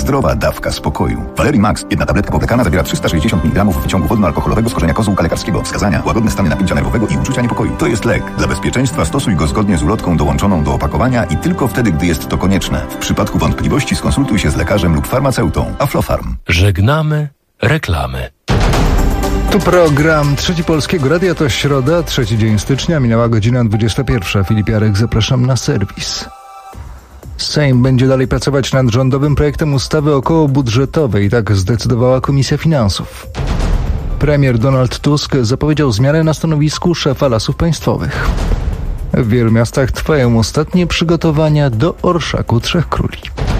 zdrowa dawka spokoju. Valerii Max, jedna tabletka powlekana, zawiera 360 mg wyciągu wodno-alkoholowego z korzenia kozłka lekarskiego. Wskazania: łagodne stany napięcia nerwowego i uczucia niepokoju. To jest lek. Dla bezpieczeństwa stosuj go zgodnie z ulotką dołączoną do opakowania i tylko wtedy, gdy jest to konieczne. W przypadku wątpliwości skonsultuj się z lekarzem lub farmaceutą. Aflofarm. Żegnamy reklamy. Tu program Trzeci Polskiego Radia, to środa, 3 dzień stycznia, minęła godzina 21. Filip Jarek, zapraszam na serwis. Sejm będzie dalej pracować nad rządowym projektem ustawy okołobudżetowej, tak zdecydowała Komisja Finansów. Premier Donald Tusk zapowiedział zmianę na stanowisku szefa Lasów Państwowych. W wielu miastach trwają ostatnie przygotowania do Orszaku Trzech Króli.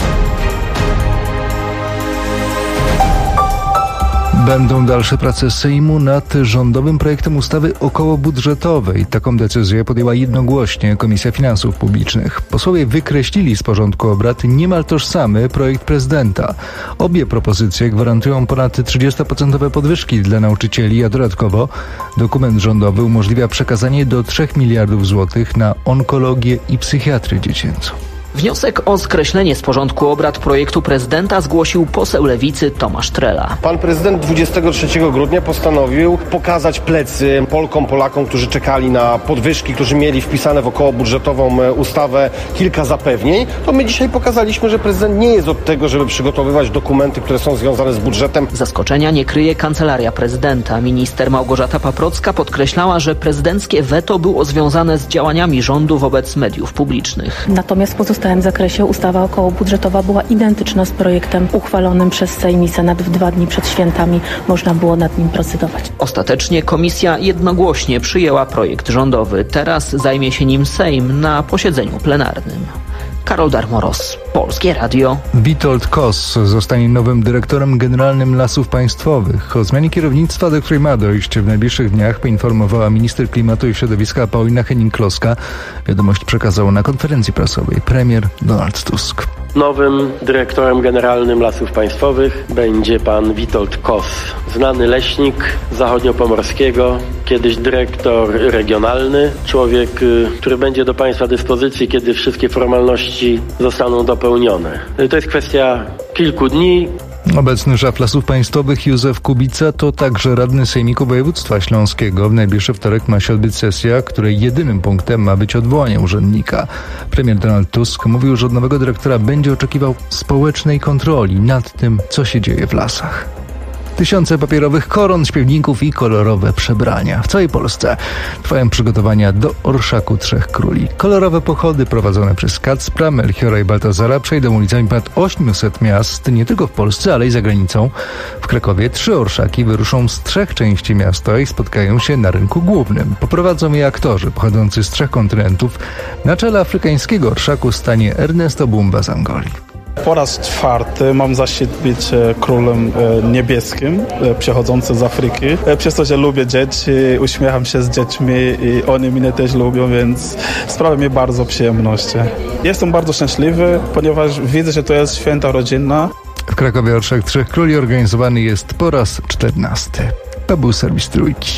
Będą dalsze prace Sejmu nad rządowym projektem ustawy okołobudżetowej. Taką decyzję podjęła jednogłośnie Komisja Finansów Publicznych. Posłowie wykreślili z porządku obrad niemal tożsamy projekt prezydenta. Obie propozycje gwarantują ponad 30% podwyżki dla nauczycieli, a dodatkowo dokument rządowy umożliwia przekazanie do 3 miliardów złotych na onkologię i psychiatrię dziecięcą. Wniosek o skreślenie z porządku obrad projektu prezydenta zgłosił poseł Lewicy Tomasz Trela. Pan prezydent 23 grudnia postanowił pokazać plecy Polkom, Polakom, którzy czekali na podwyżki, którzy mieli wpisane w okołobudżetową ustawę kilka zapewnień. To my dzisiaj pokazaliśmy, że prezydent nie jest od tego, żeby przygotowywać dokumenty, które są związane z budżetem. Zaskoczenia nie kryje Kancelaria Prezydenta. Minister Małgorzata Paprocka podkreślała, że prezydenckie weto było związane z działaniami rządu wobec mediów publicznych. Natomiast w pozostałym zakresie ustawa okołobudżetowa była identyczna z projektem uchwalonym przez Sejm i Senat w 2 dni przed świętami. Można było nad nim procedować. Ostatecznie komisja jednogłośnie przyjęła projekt rządowy. Teraz zajmie się nim Sejm na posiedzeniu plenarnym. Karol Darmoros, Polskie Radio. Witold Kos zostanie nowym dyrektorem generalnym Lasów Państwowych. O zmianie kierownictwa, do której ma dojść w najbliższych dniach, poinformowała minister klimatu i środowiska Paulina Henning-Kloska. Wiadomość przekazał na konferencji prasowej premier Donald Tusk. Nowym dyrektorem generalnym Lasów Państwowych będzie pan Witold Kos, znany leśnik zachodniopomorskiego, kiedyś dyrektor regionalny, człowiek, który będzie do państwa dyspozycji, kiedy wszystkie formalności zostaną dopełnione. To jest kwestia kilku dni. Obecny szef Lasów Państwowych Józef Kubica to także radny Sejmiku Województwa Śląskiego. W najbliższy wtorek ma się odbyć sesja, której jedynym punktem ma być odwołanie urzędnika. Premier Donald Tusk mówił, że od nowego dyrektora będzie oczekiwał społecznej kontroli nad tym, co się dzieje w lasach. Tysiące papierowych koron, śpiewników i kolorowe przebrania. W całej Polsce trwają przygotowania do Orszaku Trzech Króli. Kolorowe pochody prowadzone przez Kacpra, Melchiora i Baltazara przejdą ulicami ponad 800 miast, nie tylko w Polsce, ale i za granicą. W Krakowie 3 orszaki wyruszą z 3 części miasta i spotkają się na rynku głównym. Poprowadzą je aktorzy pochodzący z 3 kontynentów. Na czele afrykańskiego orszaku stanie Ernesto Bumba z Angolii. Po raz 4 mam zaszczyt być królem niebieskim, przychodzącym z Afryki. Przez to, że lubię dzieci, uśmiecham się z dziećmi i oni mnie też lubią, więc sprawia mi bardzo przyjemności. Jestem bardzo szczęśliwy, ponieważ widzę, że to jest święta rodzinna. W Krakowie Orszak Trzech Króli organizowany jest po raz 14. To był serwis Trójki.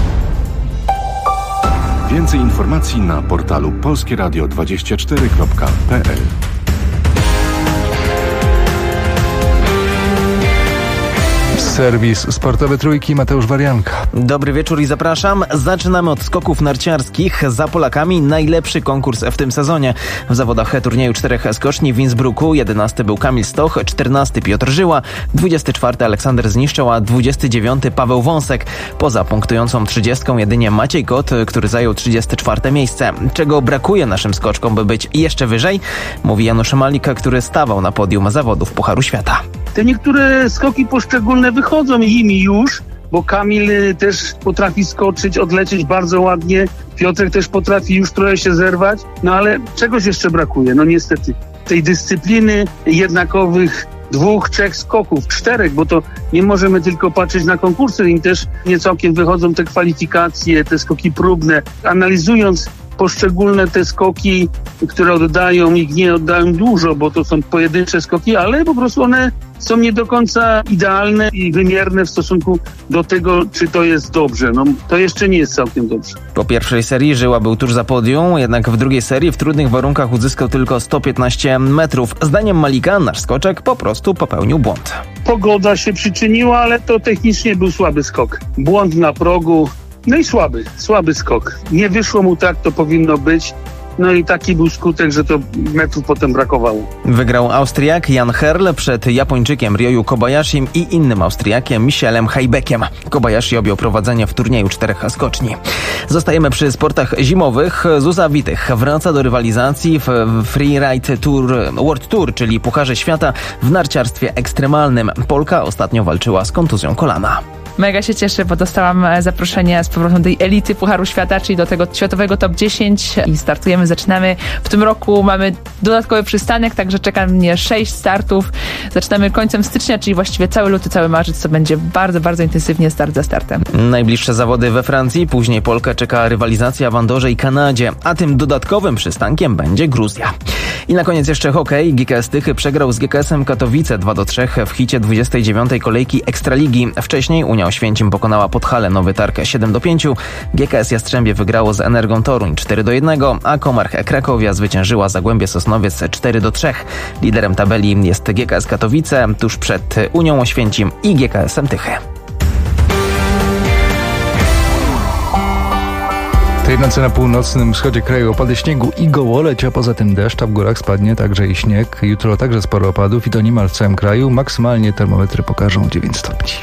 Więcej informacji na portalu polskieradio24.pl. Serwis sportowy Trójki, Mateusz Warianka. Dobry wieczór i zapraszam. Zaczynamy od skoków narciarskich. Za Polakami najlepszy konkurs w tym sezonie. W zawodach turnieju 4 skoczni w Innsbrucku 11 był Kamil Stoch, 14 Piotr Żyła, 24 Aleksander Zniszczoł, a 29 Paweł Wąsek. Poza punktującą 30 jedynie Maciej Kot, który zajął 34 miejsce. Czego brakuje naszym skoczkom, by być jeszcze wyżej? Mówi Janusz Malika, który stawał na podium zawodów Pucharu Świata. Te niektóre skoki poszczególne wychodzą im już, bo Kamil też potrafi skoczyć, odlecieć bardzo ładnie. Piotrek też potrafi już trochę się zerwać, no ale czegoś jeszcze brakuje, no niestety. Tej dyscypliny jednakowych 2, 3 skoków, 4, bo to nie możemy tylko patrzeć na konkursy, im też nie całkiem wychodzą te kwalifikacje, te skoki próbne. Analizując poszczególne te skoki, które oddają, ich nie oddają dużo, bo to są pojedyncze skoki, ale po prostu one są nie do końca idealne i wymierne w stosunku do tego, czy to jest dobrze. No, to jeszcze nie jest całkiem dobrze. Po pierwszej serii Żyła był tuż za podium, jednak w drugiej serii w trudnych warunkach uzyskał tylko 115 metrów. Zdaniem Malika nasz skoczek po prostu popełnił błąd. Pogoda się przyczyniła, ale to technicznie był słaby skok. Błąd na progu, no i słaby skok. Nie wyszło mu tak, to powinno być. No i taki był skutek, że to metrów potem brakowało. Wygrał Austriak Jan Herl przed Japończykiem Ryoyu Kobayashim i innym Austriakiem Michelem Hajbekiem. Kobayashi objął prowadzenie w turnieju 4 skoczni. Zostajemy przy sportach zimowych. Zuza Witych wraca do rywalizacji w Freeride Tour, World Tour, czyli Pucharze Świata w narciarstwie ekstremalnym. Polka ostatnio walczyła z kontuzją kolana. Mega się cieszę, bo dostałam zaproszenie z powrotem do tej elity Pucharu Świata, czyli do tego światowego top 10 i startujemy, zaczynamy. W tym roku mamy dodatkowy przystanek, także czeka mnie 6 startów. Zaczynamy końcem stycznia, czyli właściwie cały luty, cały marzec, to będzie bardzo, bardzo intensywnie start za startem. Najbliższe zawody we Francji, później Polkę czeka rywalizacja w Andorze i Kanadzie, a tym dodatkowym przystankiem będzie Gruzja. I na koniec jeszcze hokej. GKS Tychy przegrał z GKS-em Katowice 2-3 w hicie 29. kolejki Ekstraligi. Wcześniej Unia Oświęcim pokonała Podhale Nowy Targ 7-5. GKS Jastrzębie wygrało z Energą Toruń 4-1, a Komarch Krakowia zwyciężyła Zagłębie Sosnowiec 4-3. Liderem tabeli jest GKS Katowice, tuż przed Unią Oświęcim i GKS-em Tychy. Tej nocy na północnym wschodzie kraju opady śniegu i gołoleć, a poza tym deszcz, a w górach spadnie także i śnieg. Jutro także sporo opadów i to niemal w całym kraju. Maksymalnie termometry pokażą 9 stopni.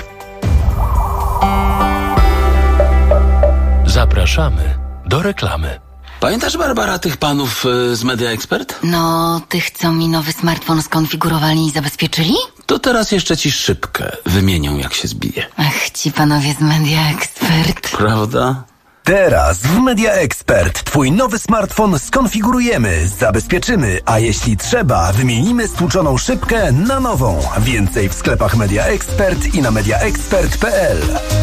Zapraszamy do reklamy. Pamiętasz, Barbara, tych panów z Media Expert? No, tych, co mi nowy smartfon skonfigurowali i zabezpieczyli? To teraz jeszcze ci szybkę wymienią, jak się zbije. Ach, ci panowie z Media Expert. Prawda? Teraz w Media Expert twój nowy smartfon skonfigurujemy, zabezpieczymy, a jeśli trzeba, wymienimy stłuczoną szybkę na nową. Więcej w sklepach Media Expert i na mediaexpert.pl.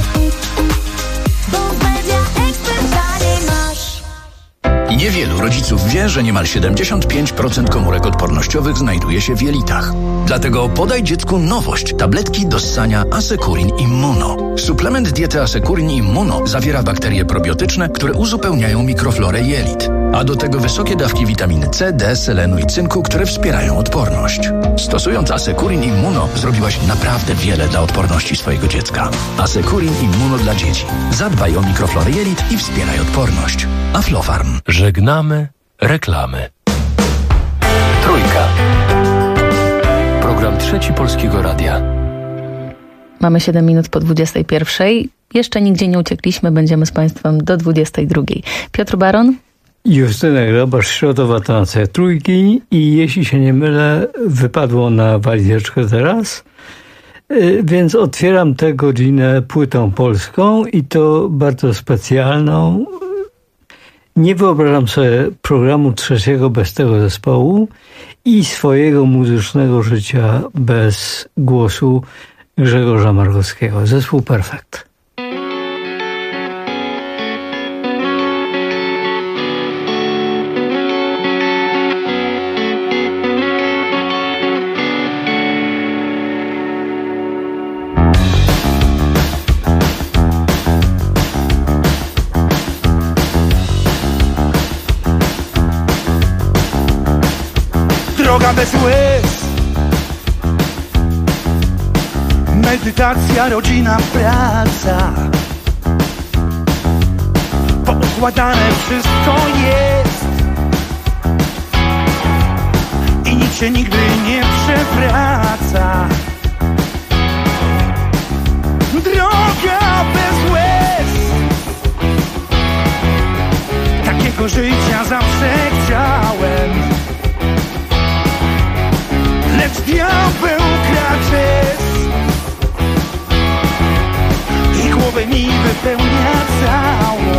Niewielu rodziców wie, że niemal 75% komórek odpornościowych znajduje się w jelitach. Dlatego podaj dziecku nowość. Tabletki do ssania Asekurin Immuno. Suplement diety Asekurin Immuno zawiera bakterie probiotyczne, które uzupełniają mikroflorę jelit. A do tego wysokie dawki witaminy C, D, selenu i cynku, które wspierają odporność. Stosując Asekurin Immuno zrobiłaś naprawdę wiele dla odporności swojego dziecka. Asekurin Immuno dla dzieci. Zadbaj o mikroflorę jelit i wspieraj odporność. Aflofarm. Żegnamy reklamy. Trójka. Program Trzeci Polskiego Radia. Mamy 7 minut po 21. Jeszcze nigdzie nie uciekliśmy. Będziemy z Państwem do 22. Piotr Baron. Justyna Grabarz, środowa tonacja Trójki i jeśli się nie mylę, wypadło na walizeczkę teraz. Więc otwieram tę godzinę płytą polską i to bardzo specjalną. Nie wyobrażam sobie programu trzeciego bez tego zespołu i swojego muzycznego życia bez głosu Grzegorza Markowskiego. Zespół Perfekt. Droga bez łez, medytacja, rodzina, praca. Poukładane wszystko jest i nic się nigdy nie przewraca. Droga bez łez, takiego życia zawsze chciałem. Lecz diabeł kracze i głowę mi wypełnia całą.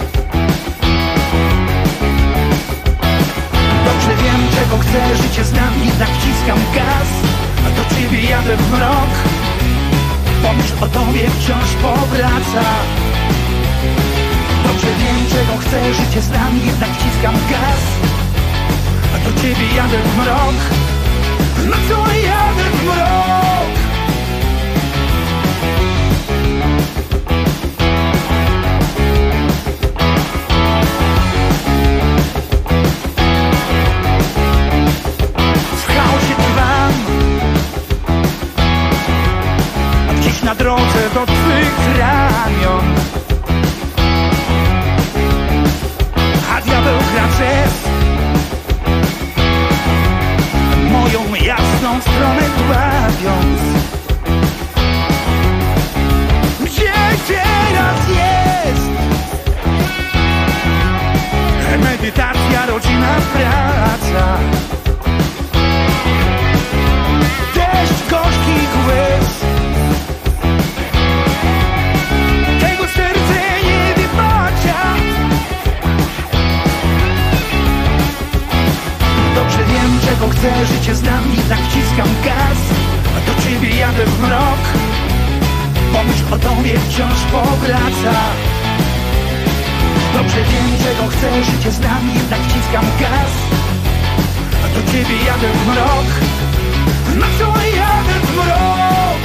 Dobrze wiem, czego chcę, życie znam, jednak wciskam gaz, a do ciebie jadę w mrok. Pomyśl o tobie wciąż powraca. Dobrze wiem, czego chcę, życie znam, jednak wciskam gaz. A do ciebie jadę w mrok. No co jadę w mrok? W chaosie trwam, a gdzieś na drodze do twych ramion a diabeł gra przez moją jasną stronę dławiąc. Gdzie teraz jest medytacja, rodzina, praca, deszcz gorzkich łez? Tego serce nie wybacza. Dobrze wiem, czego chcę, życie znam, jednak wciskam gaz. A do ciebie jadę w mrok. Pomyśl o tobie wciąż powraca. Dobrze wiem, czego chcę, życie znam, jednak wciskam gaz. A do ciebie jadę w mrok. Na co jadę w mrok?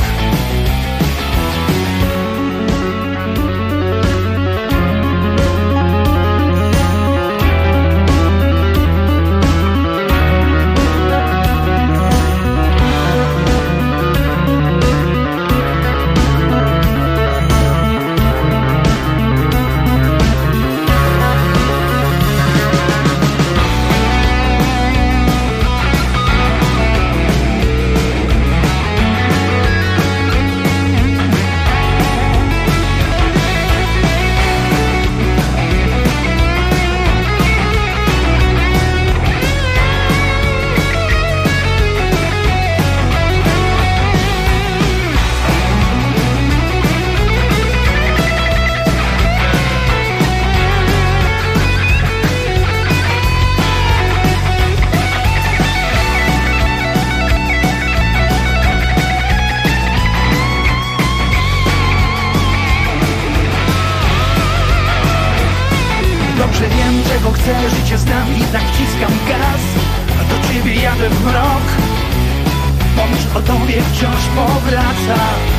Życie znam, jednak wciskam gaz. A do ciebie jadę w mrok. Pomyśl o tobie wciąż powraca.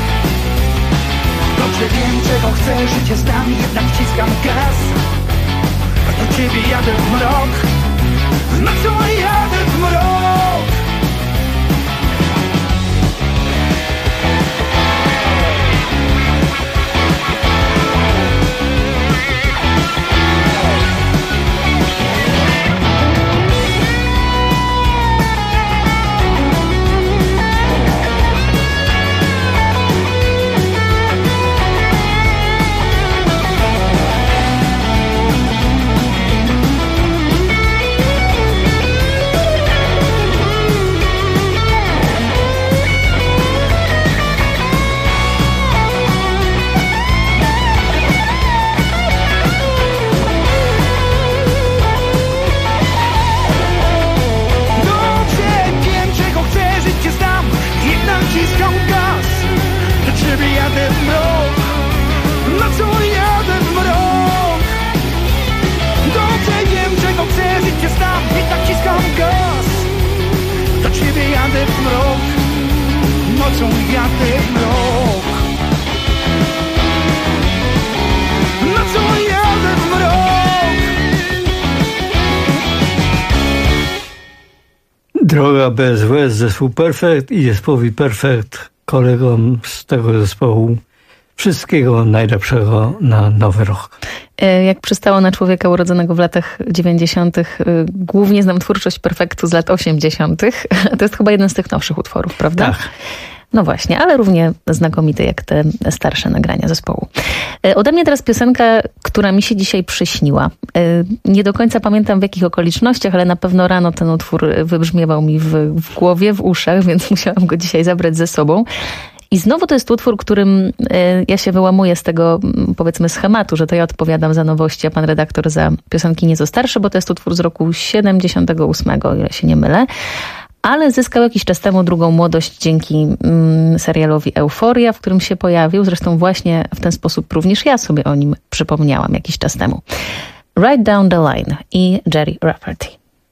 Dobrze wiem, czego chcę, życie znam, jednak wciskam gaz. A do ciebie jadę w mrok. Na co jadę w mrok? Nocą jadę w mrok. Nocą jadę w mrok. Droga bez łez, zespół Perfekt i zespołowi Perfekt, kolegom z tego zespołu, wszystkiego najlepszego na nowy rok. Jak przystało na człowieka urodzonego w latach 90., głównie znam twórczość Perfektu z lat 80. To jest chyba jeden z tych nowszych utworów, prawda? Tak. No właśnie, ale równie znakomity jak te starsze nagrania zespołu. Ode mnie teraz piosenka, która mi się dzisiaj przyśniła. Nie do końca pamiętam w jakich okolicznościach, ale na pewno rano ten utwór wybrzmiewał mi w głowie, w uszach, więc musiałam go dzisiaj zabrać ze sobą. I znowu to jest utwór, którym ja się wyłamuję z tego, powiedzmy, schematu, że to ja odpowiadam za nowości, a pan redaktor za piosenki nieco starsze, bo to jest utwór z roku 78, o ile się nie mylę. Ale zyskał jakiś czas temu drugą młodość dzięki serialowi Euforia, w którym się pojawił. Zresztą właśnie w ten sposób również ja sobie o nim przypomniałam jakiś czas temu. Right Down the Line i Jerry Rafferty.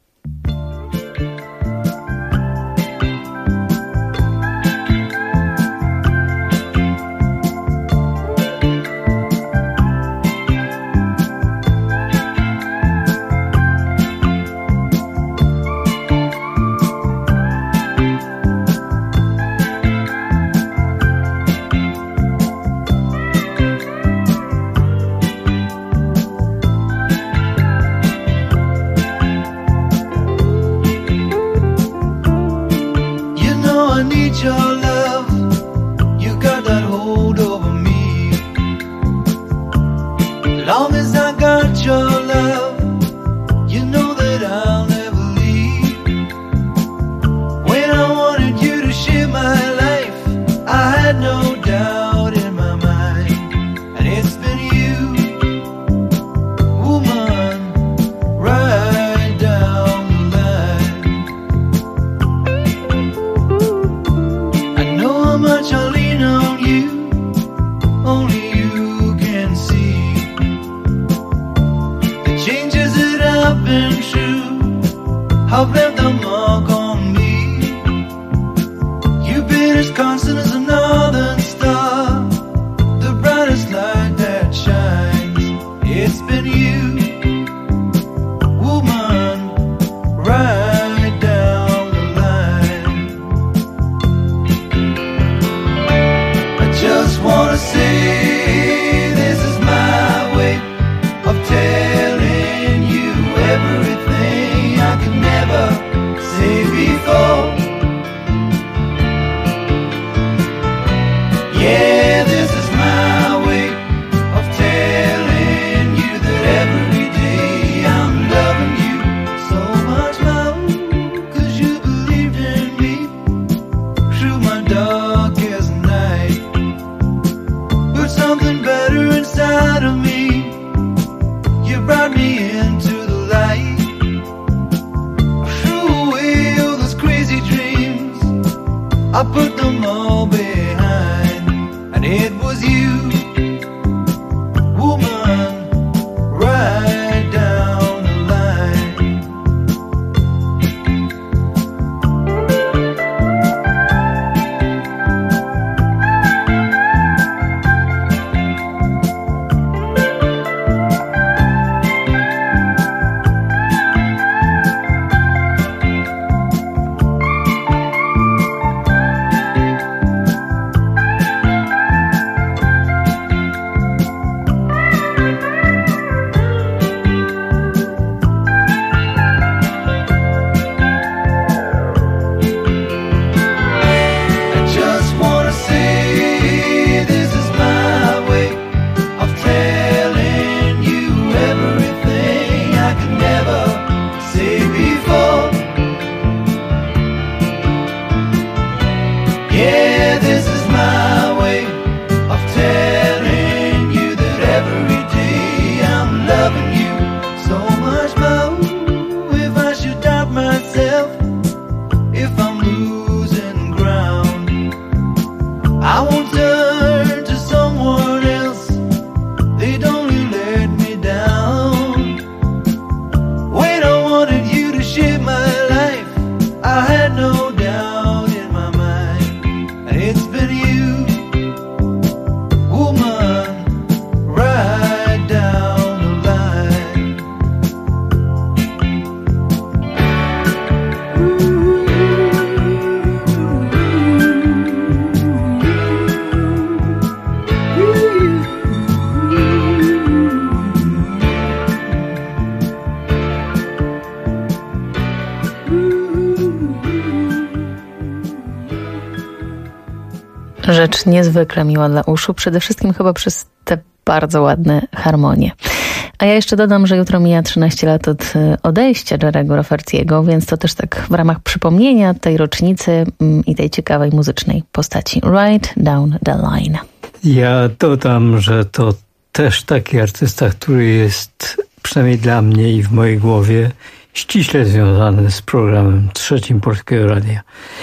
Rzecz niezwykle miła dla uszu, przede wszystkim chyba przez te bardzo ładne harmonie. A ja jeszcze dodam, że jutro mija 13 lat od odejścia Jerry'ego Rafferty'ego, więc to też tak w ramach przypomnienia tej rocznicy i tej ciekawej muzycznej postaci. Right Down the Line. Ja dodam, że to też taki artysta, który jest przynajmniej dla mnie i w mojej głowie ściśle związany z programem trzecim Polskiego Radia.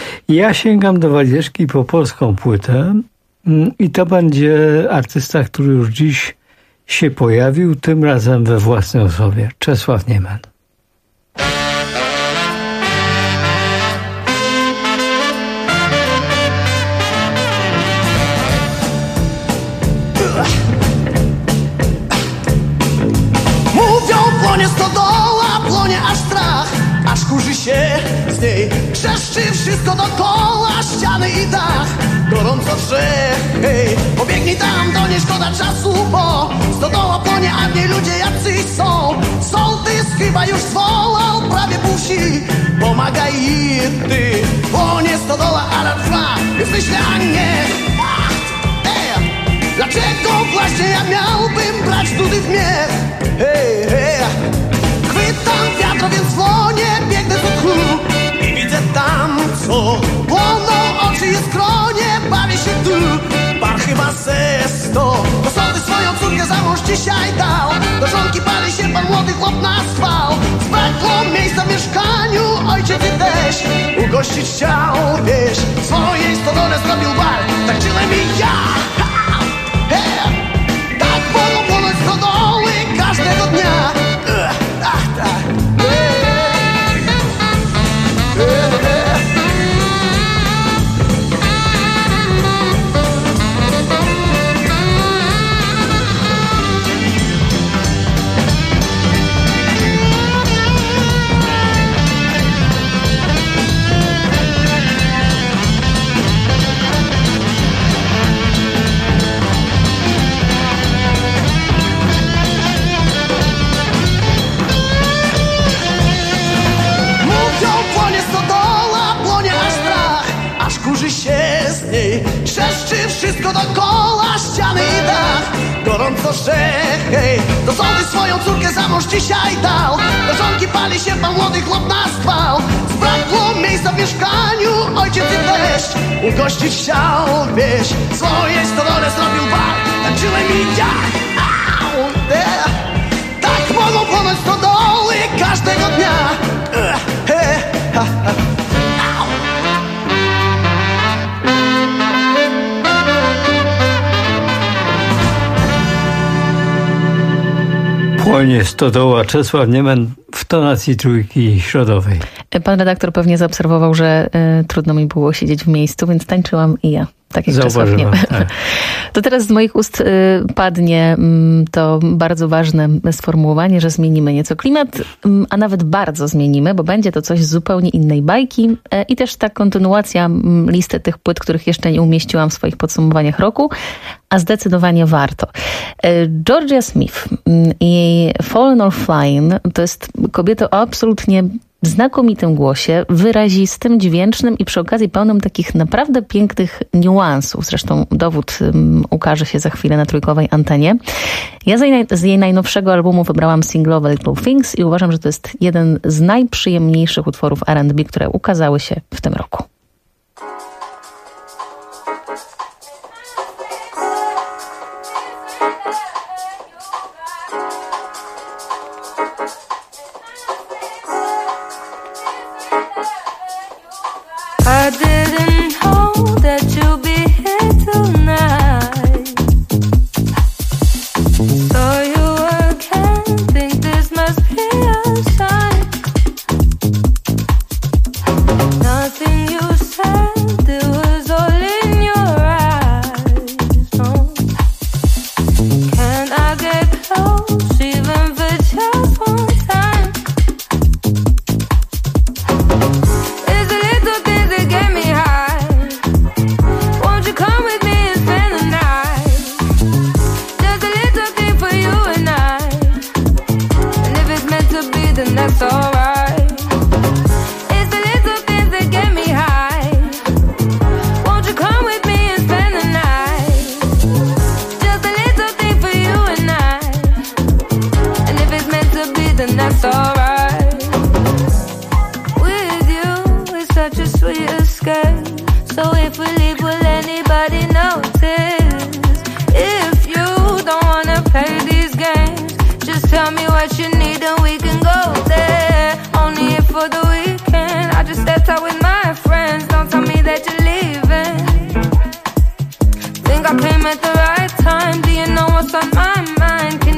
Ja sięgam do walizeczki po polską płytę i to będzie artysta, który już dziś się pojawił, tym razem we własnej osobie. Czesław Nieman. Mówią, płonie stodoła, płonie aż strach, aż kurzy się z niej. Trzeszczy wszystko dookoła, ściany i dach. Gorąco wrze, hej, pobiegnij tam, to nie szkoda czasu, bo stodoła płonie, a w niej ludzie jacyś są. Sołtys chyba już zwołał prawie pół wsi, pomagaj im ty. Płonie stodoła, alarm trwa, więc myślę, a nie. Dlaczego właśnie ja miałbym brać tudy w miech? Hej, hej. Chwytam wiatro, więc dzwonię, biegnę do tchu i widzę tam, co płoną oczy i skronie, bawię się tu. Pan chyba ze 100 do sądy swoją córkę za mąż dzisiaj dał. Do żonki pali się pan młody chłop na schwał. Zbrakło miejsca w mieszkaniu, ojciec i też ugościć chciał, wiesz. Swojej stodole zrobił bar, tak czyłem i ja. Tak mogą płonąć stodoły każdego dnia. Ach, tak. Kurzy się z niej, trzeszczy wszystko dookoła, ściany i dach. Gorąco że, hej, do sądy swoją córkę za mąż dzisiaj dał. Do żonki pali się pan młody chłop na schwał. Zbrakło miejsca w mieszkaniu, ojciec i teść ugościć chciał, wieś. Swojej stodole zrobił bar, tańczyłem i ja. Tak mogą płonąć stodoły każdego dnia. Płonie stodoła, Czesław Nieman w tonacji Trójki Środowej. Pan redaktor pewnie zaobserwował, że trudno mi było siedzieć w miejscu, więc tańczyłam i ja. Tak jak Czesław Nieman. Tak. To teraz z moich ust padnie to bardzo ważne sformułowanie, że zmienimy nieco klimat, a nawet bardzo zmienimy, bo będzie to coś z zupełnie innej bajki i też ta kontynuacja listy tych płyt, których jeszcze nie umieściłam w swoich podsumowaniach roku, a zdecydowanie warto. Georgia Smith i jej Fallen or Flying to jest kobieta o absolutnie znakomitym głosie, wyrazistym, dźwięcznym i przy okazji pełnym takich naprawdę pięknych niuansów. Zresztą dowód ukaże się za chwilę na trójkowej antenie. Ja z jej najnowszego albumu wybrałam singlowe Little Things i uważam, że to jest jeden z najprzyjemniejszych utworów R&B, które ukazały się w tym roku. I didn't know that you'd be here tonight. Saw you again, think this must be a sign. Nothing you said, it was all in your eyes. No. Can I get close, even for just one time? That's alright. It's the little things that get me high. Won't you come with me and spend the night? Just a little thing for you and I. And if it's meant to be, then that's alright. With you, it's such a sweet escape. So if we leave, will anybody notice? If you don't wanna play these games, just tell me what you need and we can go there. Only here for the weekend. I just stepped out with my friends. Don't tell me that you're leaving. Think I came at the right time. Do you know what's on my mind?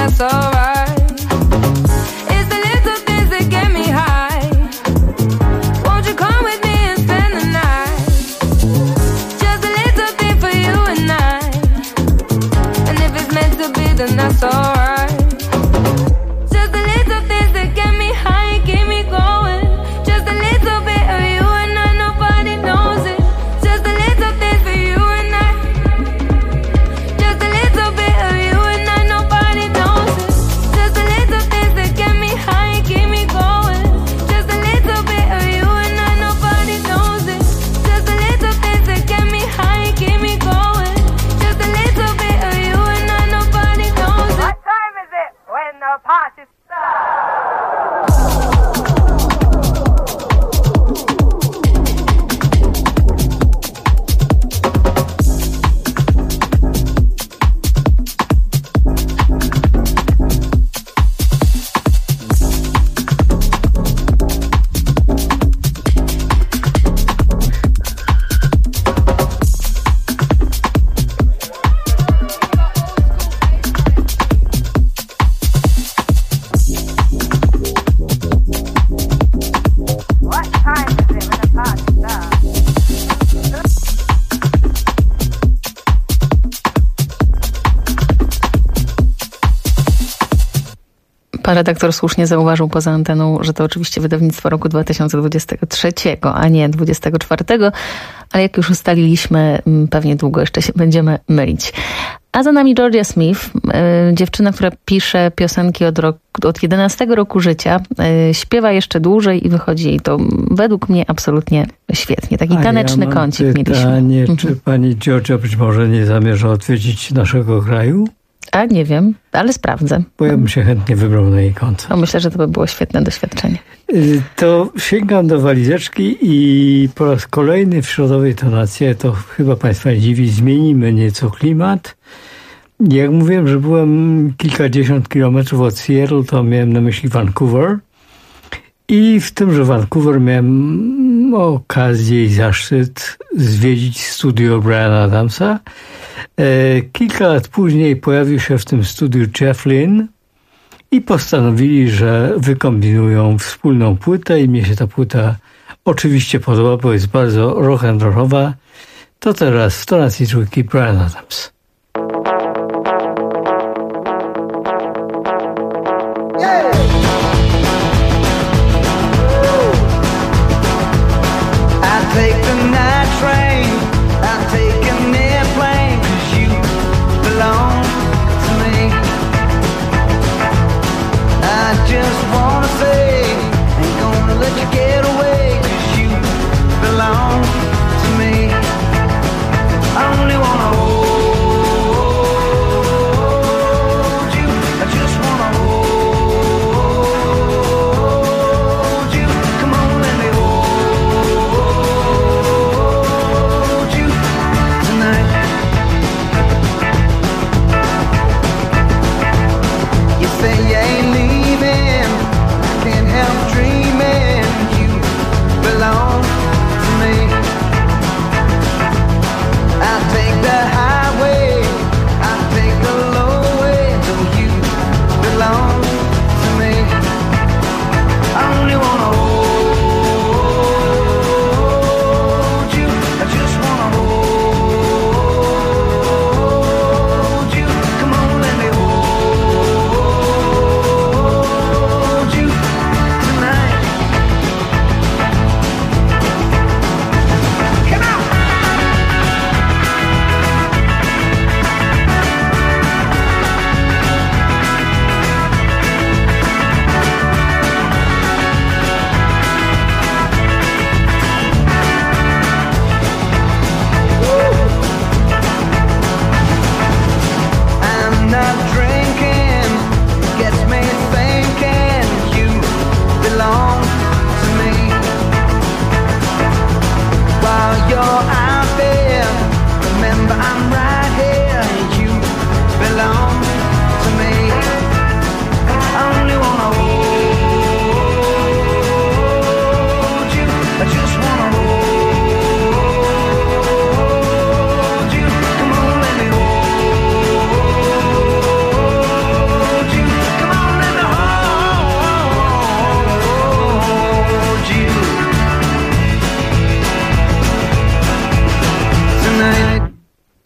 that's alright. It's the little things that get me high. Won't you come with me and spend the night? Just a little thing for you and I. And if it's meant to be, then that's alright. Just the little things that get me high and keep me going. Just a little bit of you and I, nobody knows it. Just a little things for you and I. Just a little bit of you and I, nobody knows it. Just a little things that get me high and keep me going. Just a little bit of you and I, nobody knows it. Just a little things that get me high and keep me going. Just a little bit of you and I, nobody knows it. What time is it when the party Pan redaktor słusznie zauważył poza anteną, że to oczywiście wydawnictwo roku 2023, a nie 2024, ale jak już ustaliliśmy, pewnie długo jeszcze się będziemy mylić. A za nami Georgia Smith, dziewczyna, która pisze piosenki od 11 roku życia, śpiewa jeszcze dłużej i wychodzi jej to według mnie absolutnie świetnie. Taki taneczny kącik mieliśmy. Pytanie, czy pani Georgia być może nie zamierza odwiedzić naszego kraju? A nie wiem, ale sprawdzę. Bo ja bym się chętnie wybrał na jej koncert. No, myślę, że to by było świetne doświadczenie. To sięgam do walizeczki i po raz kolejny w środowej tonacji, to chyba państwa nie dziwi, zmienimy nieco klimat. Jak mówiłem, że byłem kilkadziesiąt kilometrów od Seattle, to miałem na myśli Vancouver. I w tymże Vancouver miałem okazję i zaszczyt zwiedzić studio Briana Adamsa. Kilka lat później pojawił się w tym studiu Jeff Lynne i postanowili, że wykombinują wspólną płytę i mnie się ta płyta oczywiście podoba, bo jest bardzo rock'n'rollowa. To teraz w tonacji trójki Brian Adams. Belong to me. I only wanna hold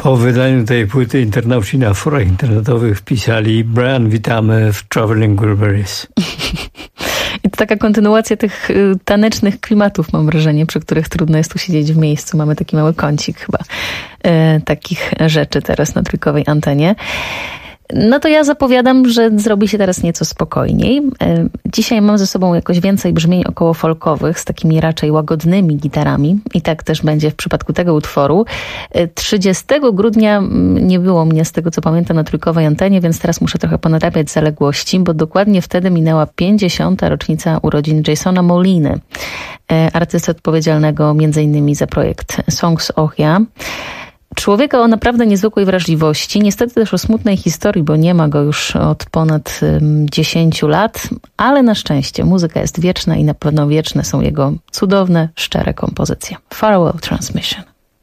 Po wydaniu tej płyty internauci na forach internetowych wpisali: Brian, witamy w Traveling Wilburys. I to taka kontynuacja tych tanecznych klimatów, mam wrażenie, przy których trudno jest usiedzieć w miejscu. Mamy taki mały kącik chyba takich rzeczy teraz na trójkowej antenie. No to ja zapowiadam, że zrobi się teraz nieco spokojniej. Dzisiaj mam ze sobą jakoś więcej brzmień około folkowych z takimi raczej łagodnymi gitarami i tak też będzie w przypadku tego utworu. 30 grudnia nie było mnie, z tego co pamiętam, na trójkowej antenie, więc teraz muszę trochę ponadrabiać zaległości, bo dokładnie wtedy minęła 50. rocznica urodzin Jasona Moliny, artysty odpowiedzialnego m.in. za projekt Songs Ohia. Człowieka o naprawdę niezwykłej wrażliwości, niestety też o smutnej historii, bo nie ma go już od ponad 10 lat, ale na szczęście muzyka jest wieczna i na pewno wieczne są jego cudowne, szczere kompozycye. Farewell Transmission.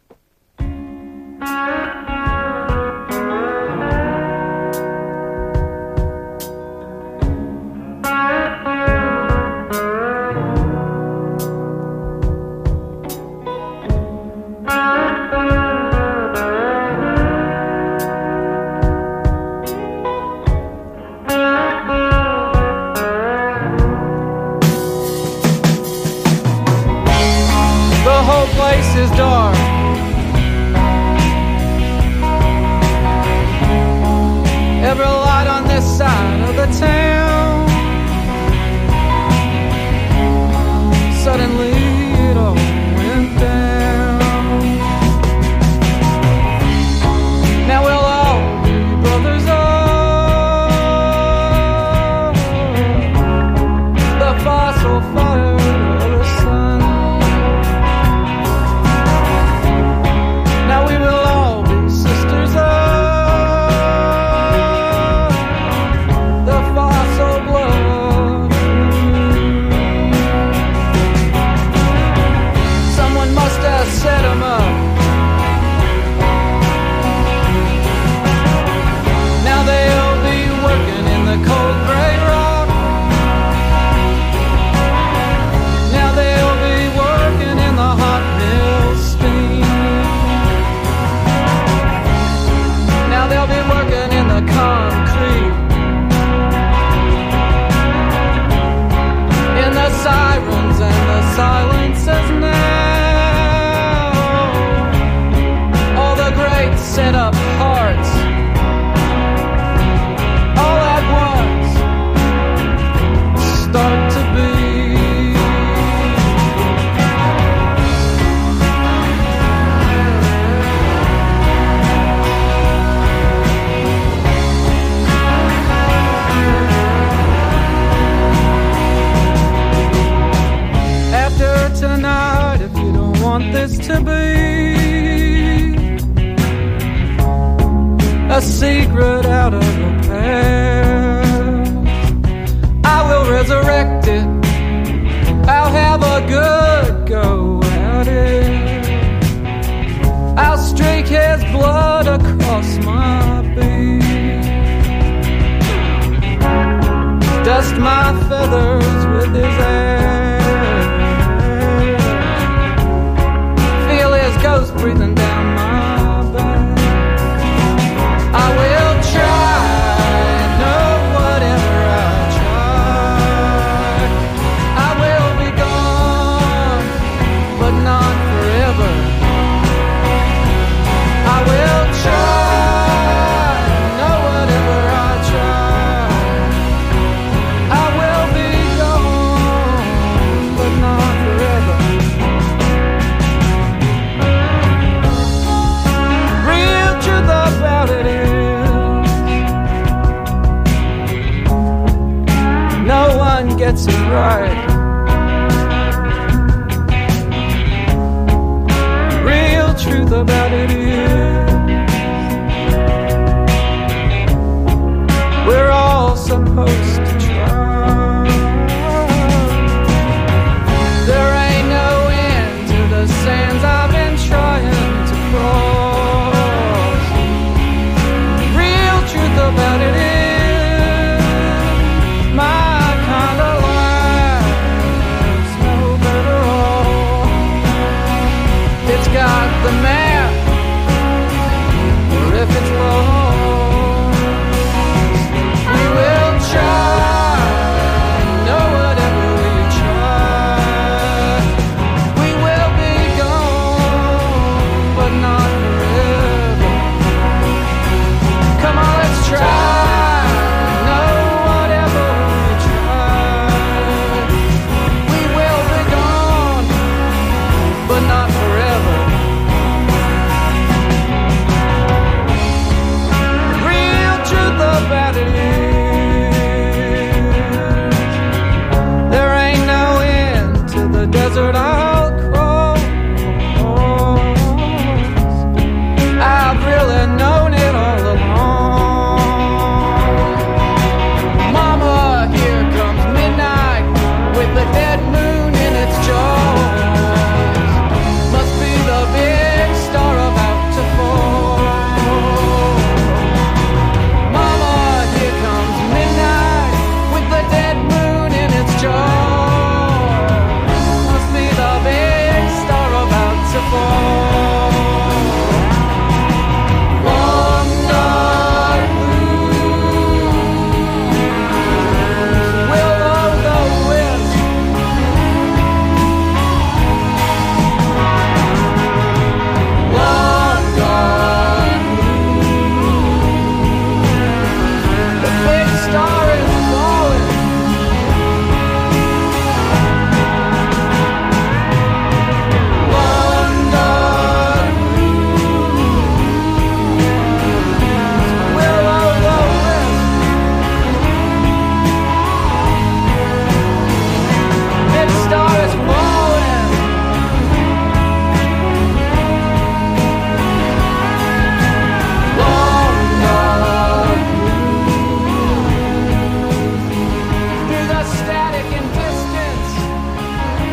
Is dark. Every light on this side of the town. Suddenly it all went down. Now we'll all be brothers of the fossil fire of the sun. Now we will all be sisters of the fossil blood. Someone must have set 'em up. Now they'll be working in the cold gray rock. Now they'll be working in the hot mill steam. Now they'll be working in the concrete, in the sirens and the silences now. All the great set up hearts, all at once, start to beat. After tonight, if you don't want this to be a secret out of the past, I will resurrect it. I'll have a good go at it. I'll streak his blood across my beat, dust my feathers with his air, feel his ghost breathing down my back. I will try, no, whatever I try, I will be gone, but not forever. I will try, no, whatever I try, I will be gone.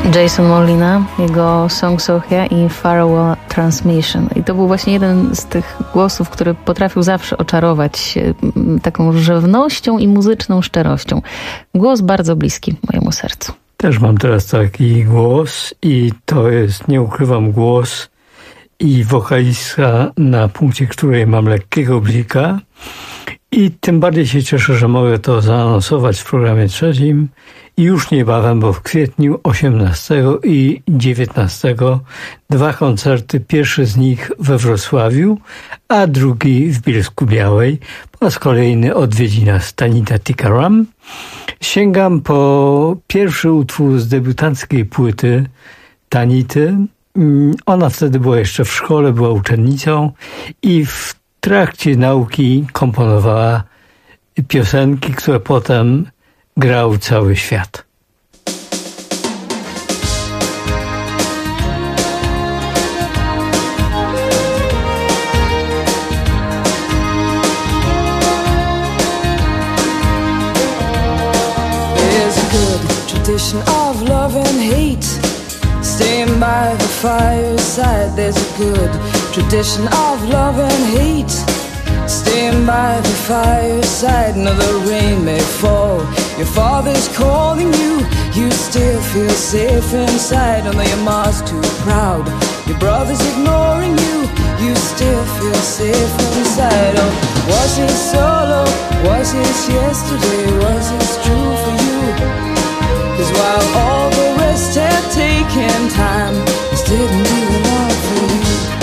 Jason Molina, jego Song Sochia i Farewell Transmission. I to był właśnie jeden z tych głosów, który potrafił zawsze oczarować taką rzewnością i muzyczną szczerością. Głos bardzo bliski mojemu sercu. Też mam teraz taki głos i to jest, nie ukrywam, głos i wokalistka, na punkcie której mam lekkiego bzika. I tym bardziej się cieszę, że mogę to zaanonsować w programie trzecim. I już niebawem, bo w kwietniu 18 i 19 2 koncerty. Pierwszy z nich we Wrocławiu, a drugi w Bielsku-Białej. Po raz kolejny odwiedzi nas Tanita Tikaram. Sięgam po pierwszy utwór z debiutanckiej płyty Tanity. Ona wtedy była jeszcze w szkole, była uczennicą i w trakcie nauki komponowała piosenki, które potem grał cały świat. There's a good tradition of love and hate, staying by the fireside. There's a good tradition of love and hate, staying by the fireside. No, the rain may fall, your father's calling you, you still feel safe inside. Although your mom's too proud, your brother's ignoring you, you still feel safe inside. Oh, was it solo? Was it yesterday? Was it true for you? 'Cause while all the rest had taken time, this didn't do a lot for you.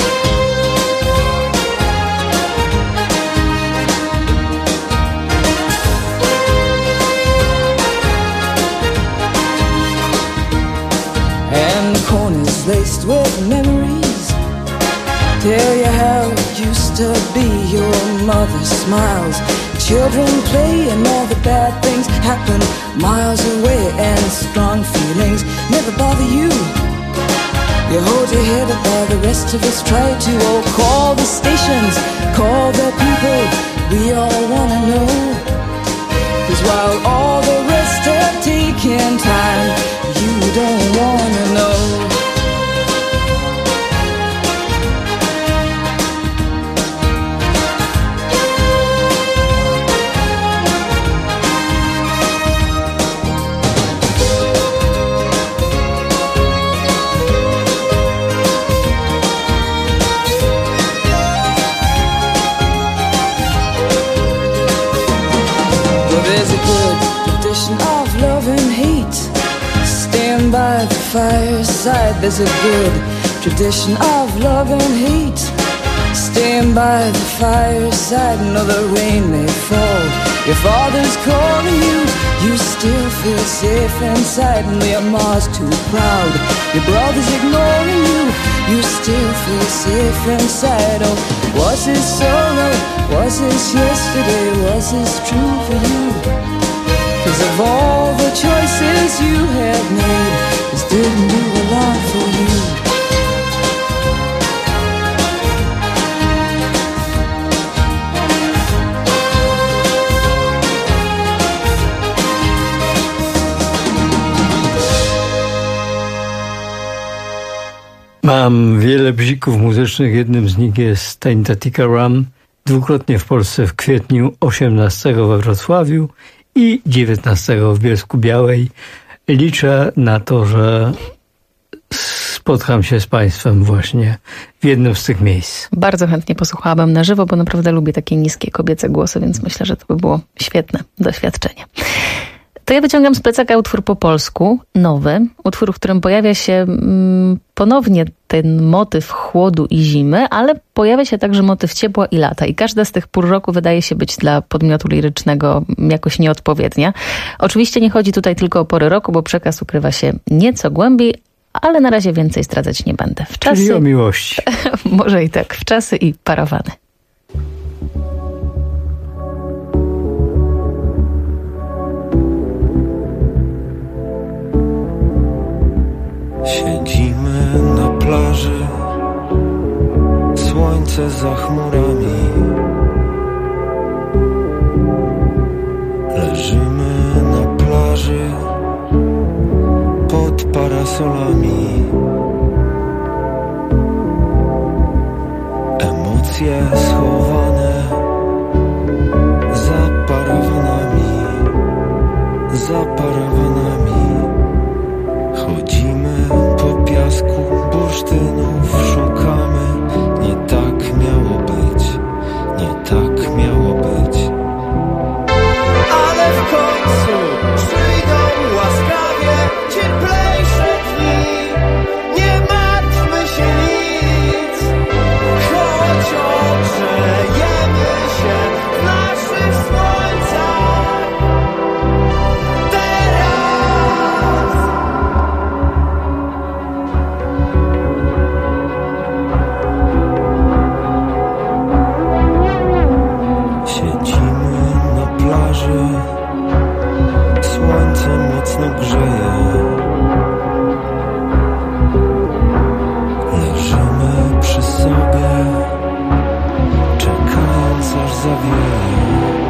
Corners laced with memories tell you how it used to be. Your mother smiles, children play, and all the bad things happen miles away. And strong feelings never bother you. You hold your head up while the rest of us try to. Oh, call the stations, call the people, we all wanna know. 'Cause while all the rest have taken time, you don't wanna know. There's a good tradition of love and hate, staying by the fireside. There's a good tradition of love and hate, staying by the fireside. No, the rain may fall, your father's calling you, you still feel safe inside. No, your mom's too proud, your brother's ignoring you, you still feel safe inside. Oh, was this solo? Was this yesterday? Was this true for you? 'Cause of all the choices you have made, this didn't do a lot for you. Mam wiele bzików muzycznych. Jednym z nich jest Tanita Tikaram. Dwukrotnie w Polsce w kwietniu, 18 we Wrocławiu i 19 w Bielsku-Białej. Liczę na to, że spotkam się z Państwem właśnie w jednym z tych miejsc. Bardzo chętnie posłuchałabym na żywo, bo naprawdę lubię takie niskie kobiece głosy, więc myślę, że to by było świetne doświadczenie. To ja wyciągam z plecaka utwór po polsku, nowy. Utwór, w którym pojawia się ponownie ten motyw chłodu i zimy, ale pojawia się także motyw ciepła i lata. I każda z tych pór roku wydaje się być dla podmiotu lirycznego jakoś nieodpowiednia. Oczywiście nie chodzi tutaj tylko o pory roku, bo przekaz ukrywa się nieco głębiej, ale na razie więcej zdradzać nie będę. W czasy... Czyli o miłości. Może i tak, w czasy i parawany. Siedzimy na plaży, słońce za chmurami. Leżymy na plaży pod parasolem. parasolami. Emocje schowane za parawanami, za parawanami. Chodzimy po piasku bursztynów, szukamy. Nie tak miało być, nie tak miało być. Ale w końcu przyjdą łaskawie cieplejsze dni. Nie martwmy się nic, choć ogrzejemy się w naszych słońcach. Teraz siedzimy na plaży, słońce mocno grzeje. Leżymy przy sobie, czekając aż zawieje.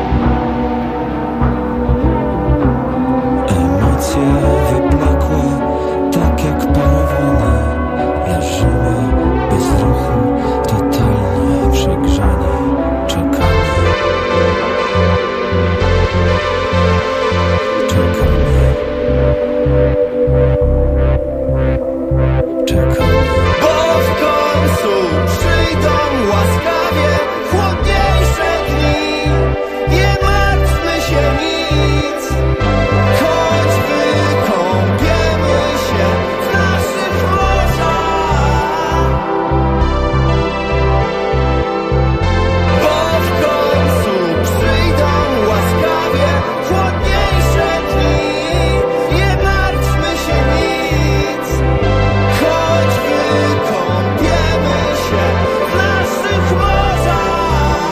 Emocje wyblakłe, tak jak parawany. Leżymy bez ruchu, totalnie przegrzani. Czekamy. Bo w końcu przyjdą łaskawie chłodniejsze dni. Nie martwmy się nic, choć wykąpiemy się w naszych morzach. Bo w końcu przyjdą łaskawie chłodniejsze dni. Nie martwmy się nic, choć wykąpiemy się w naszych morzach.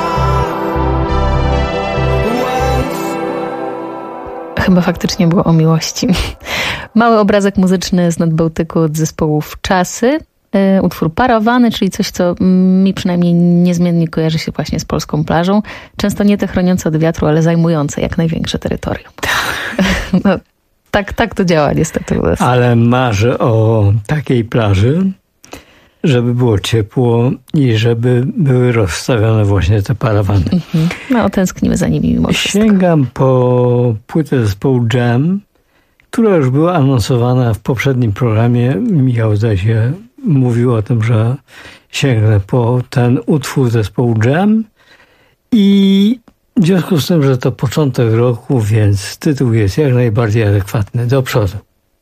Łez. Chyba faktycznie było o miłości. Mały obrazek muzyczny z Nadbałtyku od zespołów Czasy. Utwór Parawany, czyli coś, co mi przynajmniej niezmiennie kojarzy się właśnie z polską plażą. Często nie te chroniące od wiatru, ale zajmujące jak największe terytorium. No, tak to działa niestety u nas. Ale marzę o takiej plaży, żeby było ciepło i żeby były rozstawione właśnie te parawany. No, tęsknimy za nimi mimo wszystko. Sięgam po płytę zespołu Jam, która już była anonsowana w poprzednim programie. Michał zdaje się mówił o tym, że sięgnę po ten utwór zespołu Jam i w związku z tym, że to początek roku, więc tytuł jest jak najbardziej adekwatny. Do przodu.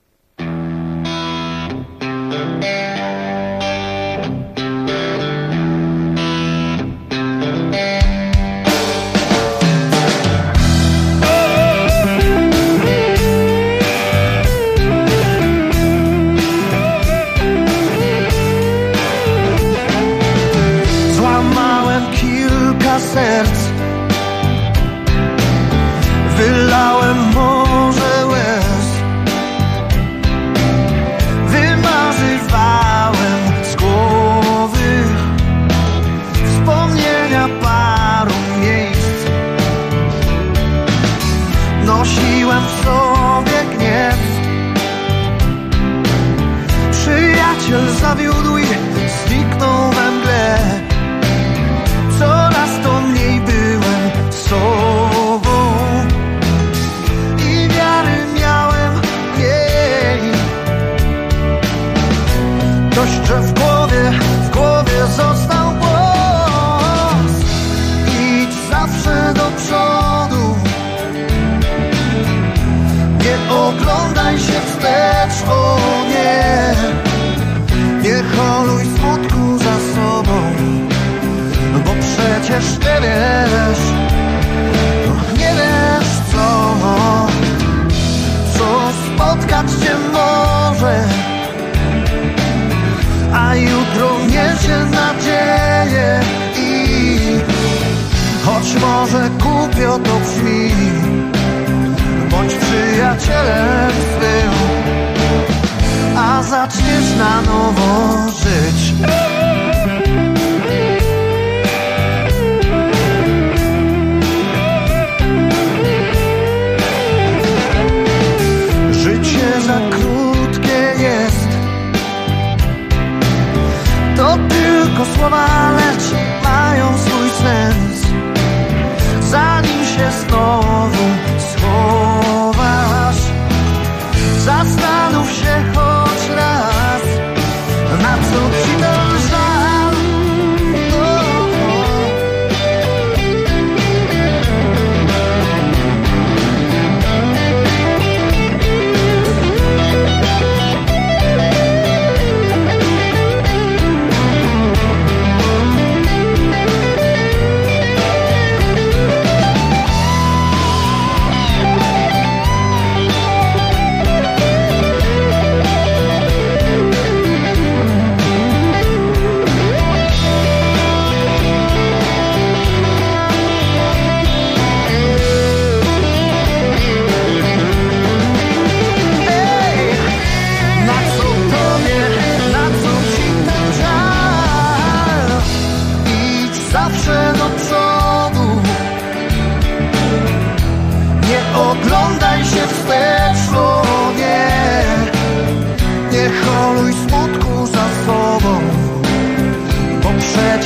Złamałem kilka serc, wylałem morze łez, wymarzywałem z głowy wspomnienia paru miejsc. Nosiłem w sobie gniew, przyjaciel zawiódł i zniknął we mgle. Coraz to mniej byłem sobą i wiary miałem mniej. Dość, że w głowie został głos. Idź zawsze do przodu, nie oglądaj się wstecz, o nie. Nie holuj smutku za sobą, bo przecież nie wiesz co spotkać cię może, a jutro niesie nadzieję i choć może głupio to brzmi, bądź przyjacielem swym, a zaczniesz na nowo żyć. Życie za krótkie jest,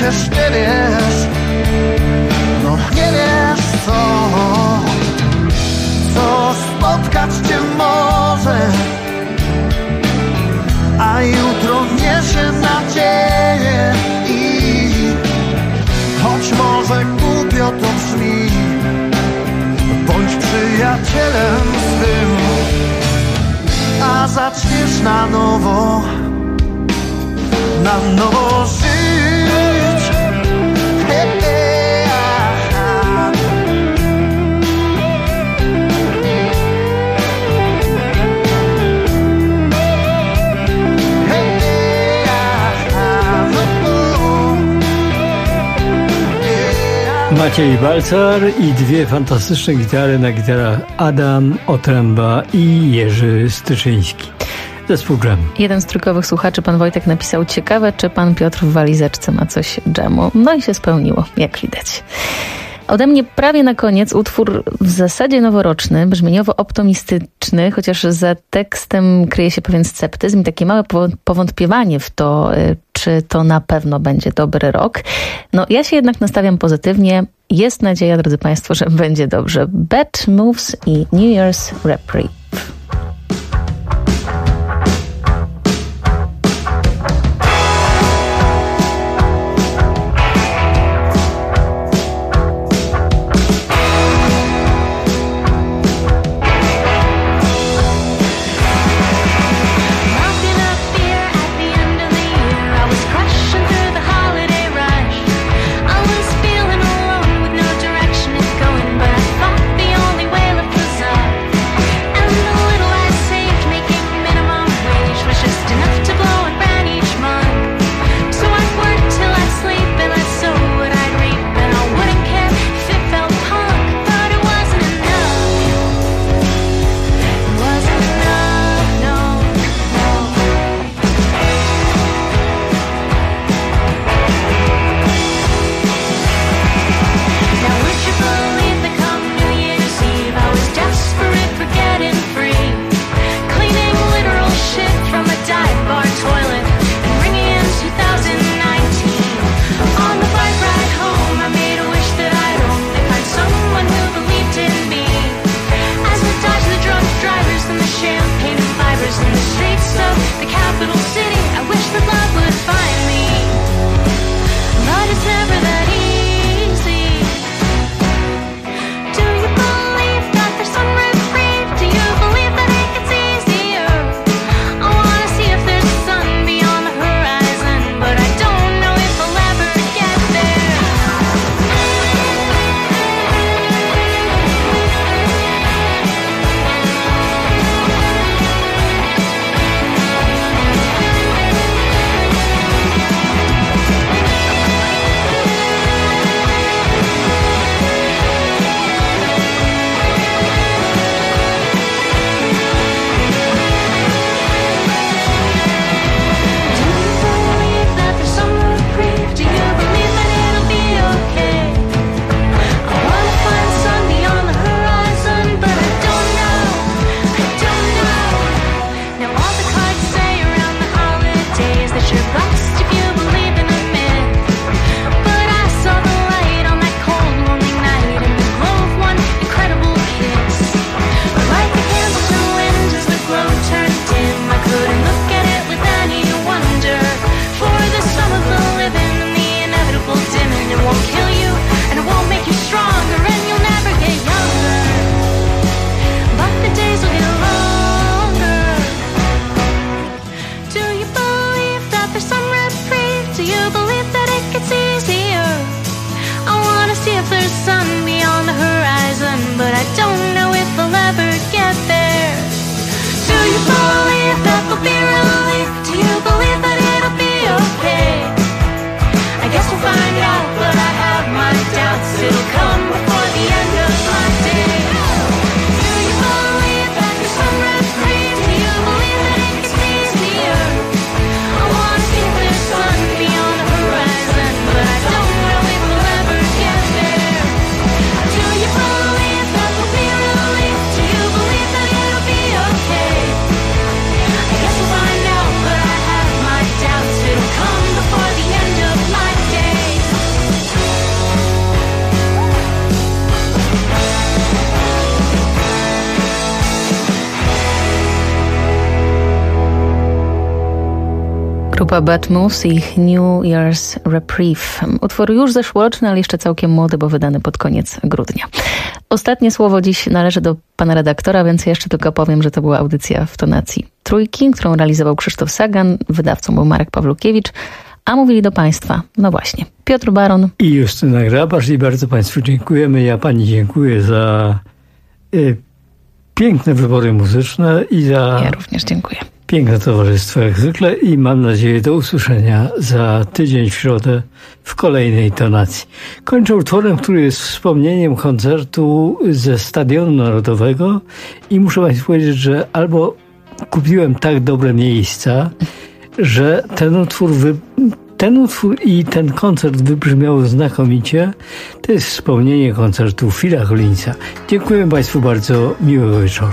wiesz, nie wiesz, no nie wiesz co spotkać cię może, a jutro niesie nadzieję i choć może głupio to brzmi, bądź przyjacielem swym, a zaczniesz na nowo żyć. Hey, hey, aha. Hey, hey, aha. Maciej Balcar i dwie fantastyczne gitary na gitarach Adam Otręba i Jerzy Styczyński. Zespół Dżem. Jeden z trójkowych słuchaczy, pan Wojtek, napisał: ciekawe, czy pan Piotr w walizeczce ma coś dżemu. No i się spełniło, jak widać. Ode mnie prawie na koniec utwór w zasadzie noworoczny, brzmieniowo optymistyczny, chociaż za tekstem kryje się pewien sceptyzm i takie małe powątpiewanie w to, czy to na pewno będzie dobry rok. No ja się jednak nastawiam pozytywnie. Jest nadzieja, drodzy państwo, że będzie dobrze. Bad Moves i New Year's Reprieve. And Grupa Bad Moves i ich New Year's Reprieve. Utwór już zeszłoroczny, ale jeszcze całkiem młody, bo wydany pod koniec grudnia. Ostatnie słowo dziś należy do pana redaktora, więc jeszcze tylko powiem, że to była audycja w tonacji Trójki, którą realizował Krzysztof Sagan, wydawcą był Marek Pawlukiewicz, a mówili do państwa, no właśnie, Piotr Baron i Justyna Grabarz. I bardzo państwu dziękujemy. Ja pani dziękuję za piękne wybory muzyczne i za... Ja również dziękuję. Piękne towarzystwo jak zwykle i mam nadzieję do usłyszenia za tydzień w środę w kolejnej tonacji. Kończę utworem, który jest wspomnieniem koncertu ze Stadionu Narodowego i muszę państwu powiedzieć, że albo kupiłem tak dobre miejsca, że ten utwór i ten koncert wybrzmiały znakomicie. To jest wspomnienie koncertu Phila Collinsa. Dziękuję państwu bardzo, miłego wieczoru.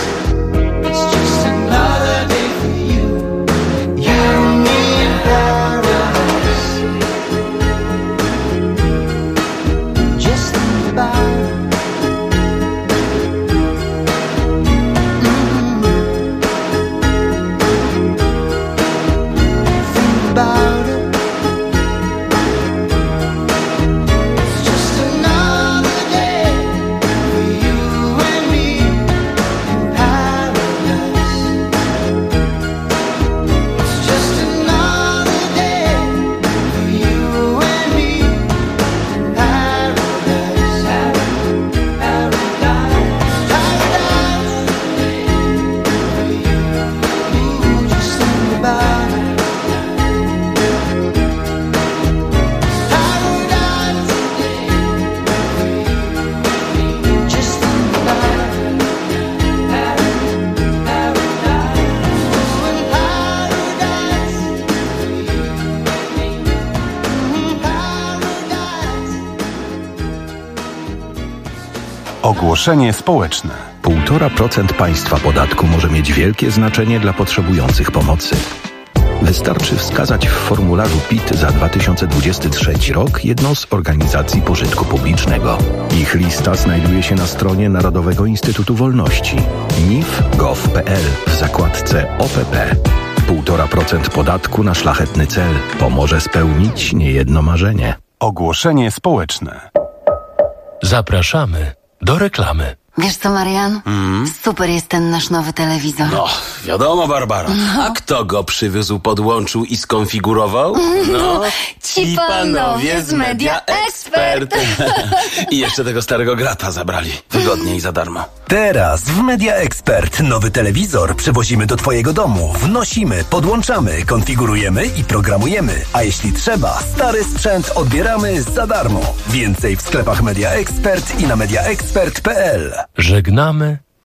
It's just another day for you, you and me in paradise. Ogłoszenie społeczne. 1,5% państwa podatku może mieć wielkie znaczenie dla potrzebujących pomocy. Wystarczy wskazać w formularzu PIT za 2023 rok jedną z organizacji pożytku publicznego. Ich lista znajduje się na stronie Narodowego Instytutu Wolności nif.gov.pl w zakładce OPP. 1,5% podatku na szlachetny cel pomoże spełnić niejedno marzenie. Ogłoszenie społeczne. Zapraszamy do reklamy. Wiesz co, Marian? Super jest ten nasz nowy telewizor. No, wiadomo, Barbara. A kto go przywiózł, podłączył i skonfigurował? No, ci panowie z Media Expert. I jeszcze tego starego grata zabrali. Wygodnie i za darmo. Teraz w Media Expert nowy telewizor przywozimy do Twojego domu. Wnosimy, podłączamy, konfigurujemy i programujemy. A jeśli trzeba, stary sprzęt odbieramy za darmo. Więcej w sklepach Media Expert i na mediaexpert.pl. Żegnamy